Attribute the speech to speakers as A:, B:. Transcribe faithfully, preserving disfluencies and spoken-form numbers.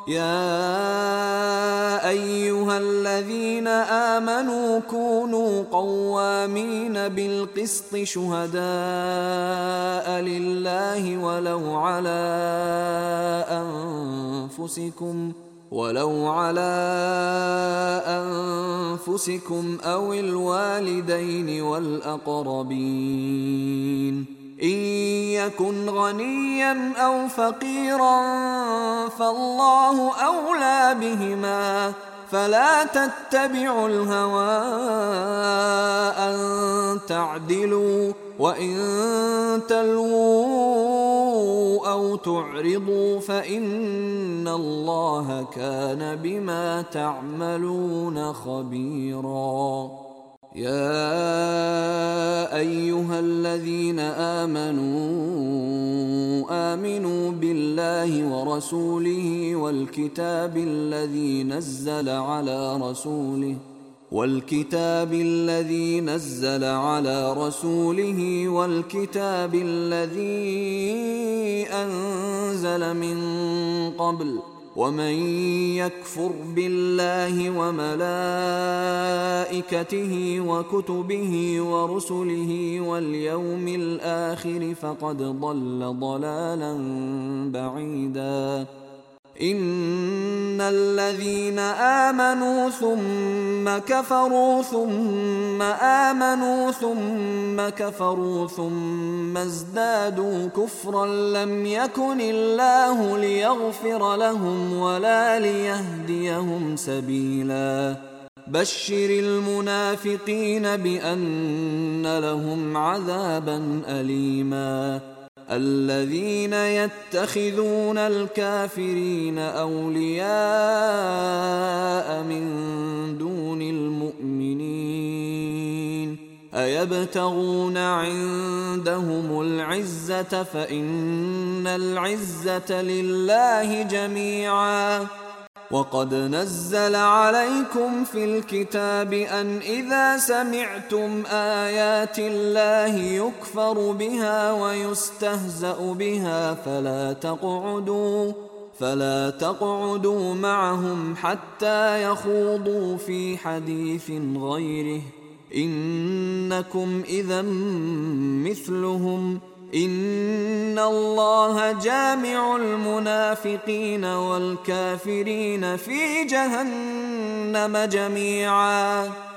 A: يا أيها الذين آمنوا كونوا قوامين بالقسط شهداء لله ولو على أنفسكم ولو على أنفسكم أو الوالدين والأقربين إن يكن غنيا أو فقيرا فالله أولى بهما فلا تتبعوا الهوى أن تعدلوا وإن تلووا أو تعرضوا فإن الله كان بما تعملون خبيرا. يا أيها الذين آمنوا آمنوا بالله ورسوله والكتاب الذي نزل على رسوله والكتاب الذي نزل على رسوله والكتاب الذي أنزل من قبل ومن يكفر بالله وملائكته وكتبه ورسله واليوم الآخر فقد ضل ضلالا بعيدا. إن الذين آمنوا ثم كفروا ثم آمنوا ثم كفروا ثم ازدادوا كفرا لم يكن الله ليغفر لهم ولا ليهديهم سبيلا. بشر المنافقين بأن لهم عذابا أليما. الذين يتخذون الكافرين أولياء من دون المؤمنين أيبتغون عندهم العزة فإن العزة لله جميعا. وقد نزل عليكم في الكتاب أن إذا سمعتم آيات الله يكفر بها ويستهزأ بها فلا تقعدوا فلا تقعدوا معهم حتى يخوضوا في حديث غيره إنكم إذا مثلهم إن الله جامع المنافقين والكافرين في جهنم جميعا.